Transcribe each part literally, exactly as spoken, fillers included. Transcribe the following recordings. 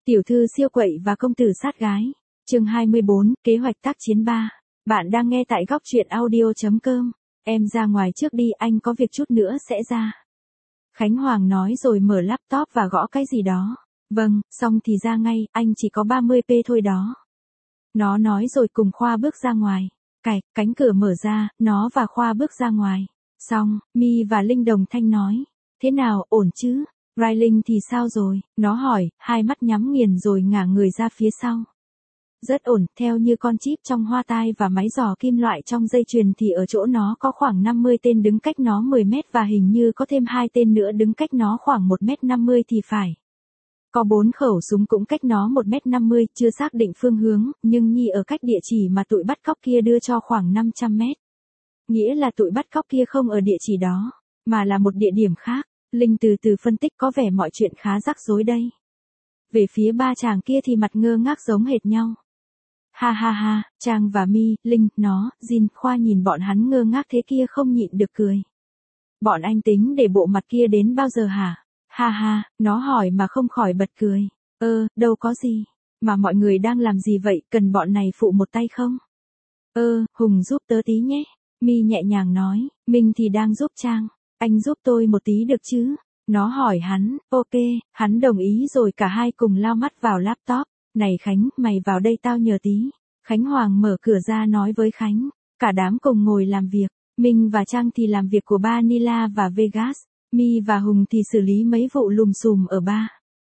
Tiểu thư siêu quậy và công tử sát gái. Chương hai mươi bốn, kế hoạch tác chiến ba. Bạn đang nghe tại góc truyện audio chấm com. Em ra ngoài trước đi, anh có việc chút nữa sẽ ra. Khánh Hoàng nói rồi mở laptop và gõ cái gì đó. Vâng, xong thì ra ngay, anh chỉ có ba mươi p thôi đó. Nó nói rồi cùng Khoa bước ra ngoài. Cạch, cánh cửa mở ra, nó và Khoa bước ra ngoài. Xong, My và Linh đồng thanh nói. Thế nào, ổn chứ? Riley thì sao rồi? Nó hỏi, hai mắt nhắm nghiền rồi ngả người ra phía sau. Rất ổn, theo như con chip trong hoa tai và máy dò kim loại trong dây chuyền thì ở chỗ nó có khoảng năm mươi tên đứng cách nó mười mét và hình như có thêm hai tên nữa đứng cách nó khoảng một mét năm mươi thì phải. Có bốn khẩu súng cũng cách nó một mét năm mươi, chưa xác định phương hướng, nhưng Nhi ở cách địa chỉ mà tụi bắt cóc kia đưa cho khoảng năm trăm mét. Nghĩa là tụi bắt cóc kia không ở địa chỉ đó, mà là một địa điểm khác. Linh từ từ phân tích, có vẻ mọi chuyện khá rắc rối đây. Về phía ba chàng kia thì mặt ngơ ngác giống hệt nhau. Ha ha ha, Trang và My, Linh, nó, Jin, Khoa nhìn bọn hắn ngơ ngác thế kia không nhịn được cười. Bọn anh tính để bộ mặt kia đến bao giờ hả? Ha ha, nó hỏi mà không khỏi bật cười. Ơ, đâu có gì. Mà mọi người đang làm gì vậy, cần bọn này phụ một tay không? Ơ, Hùng giúp tớ tí nhé. My nhẹ nhàng nói, mình thì đang giúp Trang. Anh giúp tôi một tí được chứ? Nó hỏi hắn, ok, hắn đồng ý rồi cả hai cùng lao mắt vào laptop. Này Khánh, mày vào đây tao nhờ tí. Khánh Hoàng mở cửa ra nói với Khánh. Cả đám cùng ngồi làm việc. Minh và Trang thì làm việc của ba Nila và Vegas. My và Hùng thì xử lý mấy vụ lùm xùm ở ba.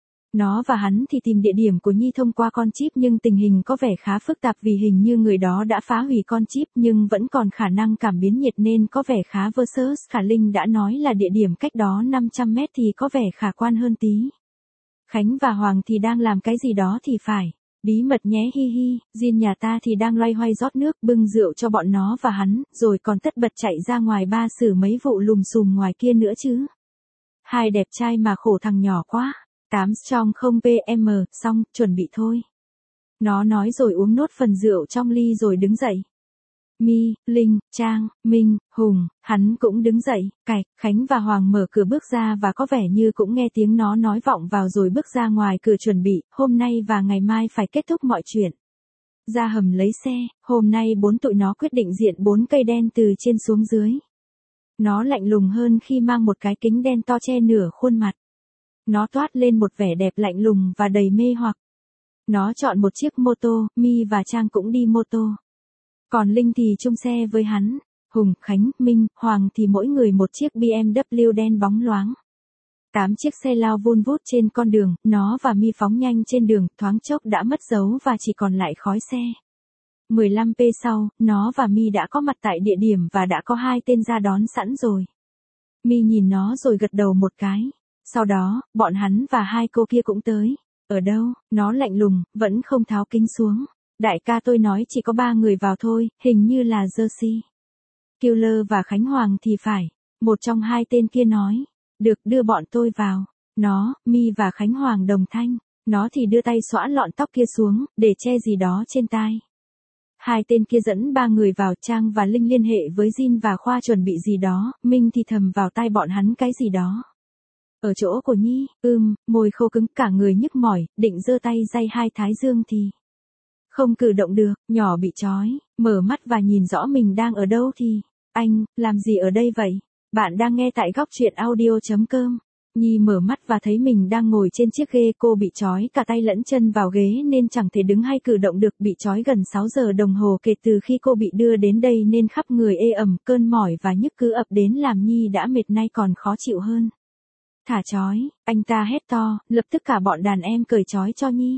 Nó và hắn thì tìm địa điểm của Nhi thông qua con chip, nhưng tình hình có vẻ khá phức tạp vì hình như người đó đã phá hủy con chip nhưng vẫn còn khả năng cảm biến nhiệt nên có vẻ khá versus. Khả Linh đã nói là địa điểm cách đó năm trăm mét thì có vẻ khả quan hơn tí. Khánh và Hoàng thì đang làm cái gì đó thì phải. Bí mật nhé hi hi, Jin nhà ta thì đang loay hoay rót nước bưng rượu cho bọn nó và hắn, rồi còn tất bật chạy ra ngoài ba xử mấy vụ lùm xùm ngoài kia nữa chứ. Hai đẹp trai mà khổ thằng nhỏ quá. Tám strong không pm, xong, chuẩn bị thôi. Nó nói rồi uống nốt phần rượu trong ly rồi đứng dậy. My, Linh, Trang, Minh, Hùng, hắn cũng đứng dậy. Cạch, Khánh và Hoàng mở cửa bước ra và có vẻ như cũng nghe tiếng nó nói vọng vào rồi bước ra ngoài cửa chuẩn bị, hôm nay và ngày mai phải kết thúc mọi chuyện. Ra hầm lấy xe, hôm nay bốn tụi nó quyết định diện bốn cây đen từ trên xuống dưới. Nó lạnh lùng hơn khi mang một cái kính đen to che nửa khuôn mặt. Nó toát lên một vẻ đẹp lạnh lùng và đầy mê hoặc. Nó chọn một chiếc mô tô, My và Trang cũng đi mô tô. Còn Linh thì chung xe với hắn. Hùng, Khánh, Minh, Hoàng thì mỗi người một chiếc bê em vê đen bóng loáng. Tám chiếc xe lao vun vút trên con đường, nó và My phóng nhanh trên đường, thoáng chốc đã mất dấu và chỉ còn lại khói xe. mười lăm phút sau, nó và My đã có mặt tại địa điểm và đã có hai tên ra đón sẵn rồi. My nhìn nó rồi gật đầu một cái. Sau đó, bọn hắn và hai cô kia cũng tới. Ở đâu? Nó lạnh lùng, vẫn không tháo kính xuống. Đại ca tôi nói chỉ có ba người vào thôi, hình như là Jersey Killer và Khánh Hoàng thì phải. Một trong hai tên kia nói. Được, đưa bọn tôi vào. Nó, My và Khánh Hoàng đồng thanh. Nó thì đưa tay xõa lọn tóc kia xuống, để che gì đó trên tai. Hai tên kia dẫn ba người vào. Trang và Linh liên hệ với Jin và Khoa chuẩn bị gì đó. Minh thì thầm vào tai bọn hắn cái gì đó. Ở chỗ của Nhi, ưm, môi khô cứng, cả người nhức mỏi, định giơ tay day hai thái dương thì không cử động được, nhỏ bị trói, mở mắt và nhìn rõ mình đang ở đâu thì, anh, làm gì ở đây vậy? Bạn đang nghe tại góc truyện audio chấm com. Nhi mở mắt và thấy mình đang ngồi trên chiếc ghế, cô bị trói cả tay lẫn chân vào ghế nên chẳng thể đứng hay cử động được, bị trói gần sáu giờ đồng hồ kể từ khi cô bị đưa đến đây nên khắp người ê ẩm, cơn mỏi và nhức cứ ập đến làm Nhi đã mệt nay còn khó chịu hơn. Thả trói, anh ta hét to, lập tức cả bọn đàn em cởi trói cho Nhi.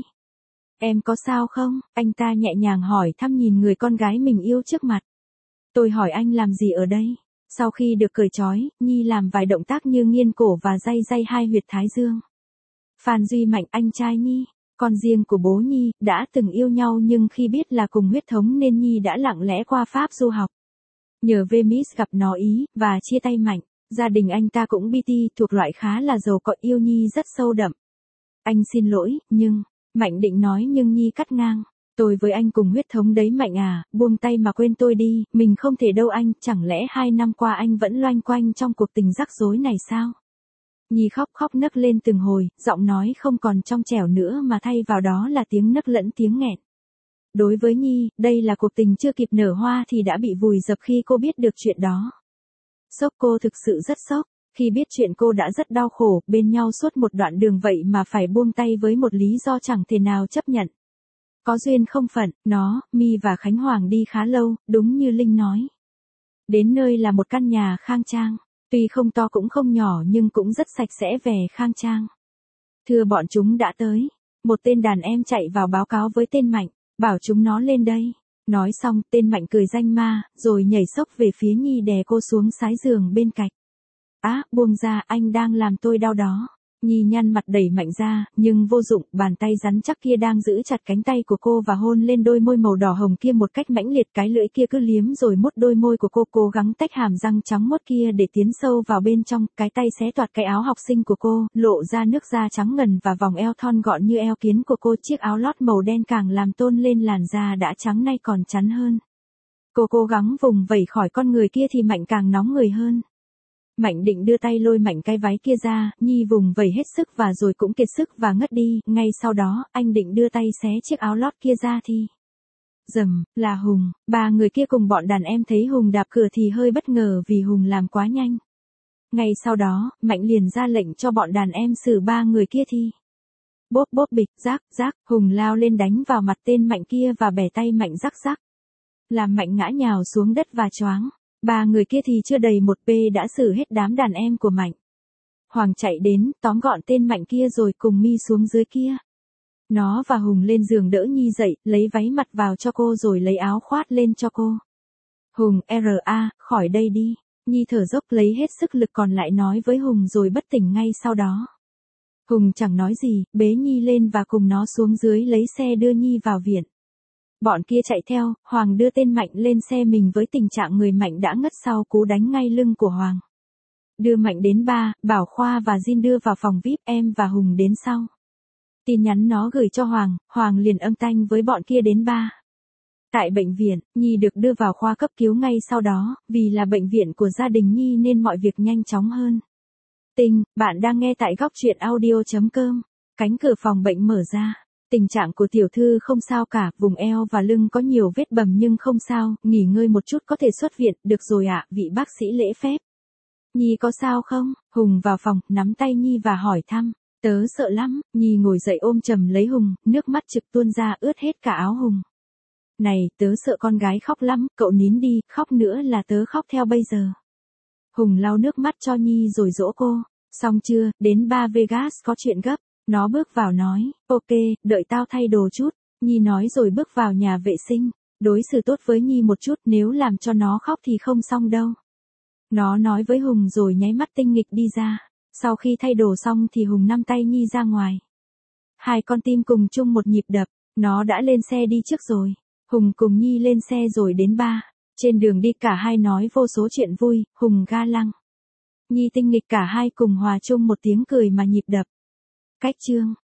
Em có sao không? Anh ta nhẹ nhàng hỏi thăm nhìn người con gái mình yêu trước mặt. Tôi hỏi anh làm gì ở đây? Sau khi được cởi trói, Nhi làm vài động tác như nghiêng cổ và day day hai huyệt thái dương. Phan Duy Mạnh, anh trai Nhi, con riêng của bố Nhi, đã từng yêu nhau nhưng khi biết là cùng huyết thống nên Nhi đã lặng lẽ qua Pháp du học. Nhờ Vemis gặp nó Ý, và chia tay Mạnh. Gia đình anh ta cũng bê tê, thuộc loại khá là giàu có, yêu Nhi rất sâu đậm. Anh xin lỗi, nhưng, Mạnh định nói nhưng Nhi cắt ngang. Tôi với anh cùng huyết thống đấy Mạnh à, buông tay mà quên tôi đi, mình không thể đâu anh, chẳng lẽ hai năm qua anh vẫn loanh quanh trong cuộc tình rắc rối này sao? Nhi khóc khóc nấc lên từng hồi, giọng nói không còn trong trẻo nữa mà thay vào đó là tiếng nấc lẫn tiếng nghẹn. Đối với Nhi, đây là cuộc tình chưa kịp nở hoa thì đã bị vùi dập khi cô biết được chuyện đó. Sốc, cô thực sự rất sốc. Khi biết chuyện cô đã rất đau khổ, bên nhau suốt một đoạn đường vậy mà phải buông tay với một lý do chẳng thể nào chấp nhận. Có duyên không phận, nó, My và Khánh Hoàng đi khá lâu, đúng như Linh nói. Đến nơi là một căn nhà khang trang, tuy không to cũng không nhỏ nhưng cũng rất sạch sẽ vẻ khang trang. Thưa bọn chúng đã tới, một tên đàn em chạy vào báo cáo với tên Mạnh, bảo chúng nó lên đây. Nói xong, tên Mạnh cười danh ma, rồi nhảy xốc về phía Nhi đè cô xuống sái giường bên cạnh. Á, buông ra, anh đang làm tôi đau đó. Nhi nhăn mặt đẩy Mạnh ra, nhưng vô dụng, bàn tay rắn chắc kia đang giữ chặt cánh tay của cô và hôn lên đôi môi màu đỏ hồng kia một cách mãnh liệt, cái lưỡi kia cứ liếm rồi mút đôi môi của cô, cố gắng tách hàm răng trắng mốt kia để tiến sâu vào bên trong, cái tay xé toạc cái áo học sinh của cô, lộ ra nước da trắng ngần và vòng eo thon gọn như eo kiến của cô, chiếc áo lót màu đen càng làm tôn lên làn da đã trắng nay còn chắn hơn. Cô cố gắng vùng vẩy khỏi con người kia thì Mạnh càng nóng người hơn. Mạnh định đưa tay lôi Mạnh cái váy kia ra, Nhi vùng vẩy hết sức và rồi cũng kiệt sức và ngất đi, ngay sau đó, anh định đưa tay xé chiếc áo lót kia ra thì... Dầm, là Hùng, ba người kia cùng bọn đàn em thấy Hùng đạp cửa thì hơi bất ngờ vì Hùng làm quá nhanh. Ngay sau đó, Mạnh liền ra lệnh cho bọn đàn em xử ba người kia thì... Bốp bốp bịch, rác, rác, Hùng lao lên đánh vào mặt tên Mạnh kia và bẻ tay Mạnh rắc rắc. Làm Mạnh ngã nhào xuống đất và choáng. Ba người kia thì chưa đầy một p đã xử hết đám đàn em của Mạnh. Hoàng chạy đến, tóm gọn tên Mạnh kia rồi cùng My xuống dưới kia. Nó và Hùng lên giường đỡ Nhi dậy, lấy váy mặt vào cho cô rồi lấy áo khoát lên cho cô. Hùng, R A, khỏi đây đi. Nhi thở dốc lấy hết sức lực còn lại nói với Hùng rồi bất tỉnh ngay sau đó. Hùng chẳng nói gì, bế Nhi lên và cùng nó xuống dưới lấy xe đưa Nhi vào viện. Bọn kia chạy theo, Hoàng đưa tên Mạnh lên xe mình với tình trạng người Mạnh đã ngất sau cú đánh ngay lưng của Hoàng. Đưa Mạnh đến ba, bảo Khoa và Jin đưa vào phòng vi ai pi, em và Hùng đến sau. Tin nhắn nó gửi cho Hoàng, Hoàng liền âm thanh với bọn kia đến ba. Tại bệnh viện, Nhi được đưa vào khoa cấp cứu ngay sau đó, vì là bệnh viện của gia đình Nhi nên mọi việc nhanh chóng hơn. Tình, bạn đang nghe tại góc truyện audio chấm com. Cánh cửa phòng bệnh mở ra. Tình trạng của tiểu thư không sao cả, vùng eo và lưng có nhiều vết bầm nhưng không sao, nghỉ ngơi một chút có thể xuất viện, được rồi ạ, vị bác sĩ lễ phép. Nhi có sao không? Hùng vào phòng, nắm tay Nhi và hỏi thăm. Tớ sợ lắm, Nhi ngồi dậy ôm chầm lấy Hùng, nước mắt trực tuôn ra ướt hết cả áo Hùng. Này, tớ sợ con gái khóc lắm, cậu nín đi, khóc nữa là tớ khóc theo bây giờ. Hùng lau nước mắt cho Nhi rồi dỗ cô. Xong chưa, đến ba Vegas có chuyện gấp. Nó bước vào nói, ok, đợi tao thay đồ chút. Nhi nói rồi bước vào nhà vệ sinh. Đối xử tốt với Nhi một chút, nếu làm cho nó khóc thì không xong đâu. Nó nói với Hùng rồi nháy mắt tinh nghịch đi ra. Sau khi thay đồ xong thì Hùng nắm tay Nhi ra ngoài. Hai con tim cùng chung một nhịp đập. Nó đã lên xe đi trước rồi. Hùng cùng Nhi lên xe rồi đến ba. Trên đường đi cả hai nói vô số chuyện vui, Hùng ga lăng. Nhi tinh nghịch, cả hai cùng hòa chung một tiếng cười mà nhịp đập. Cách chương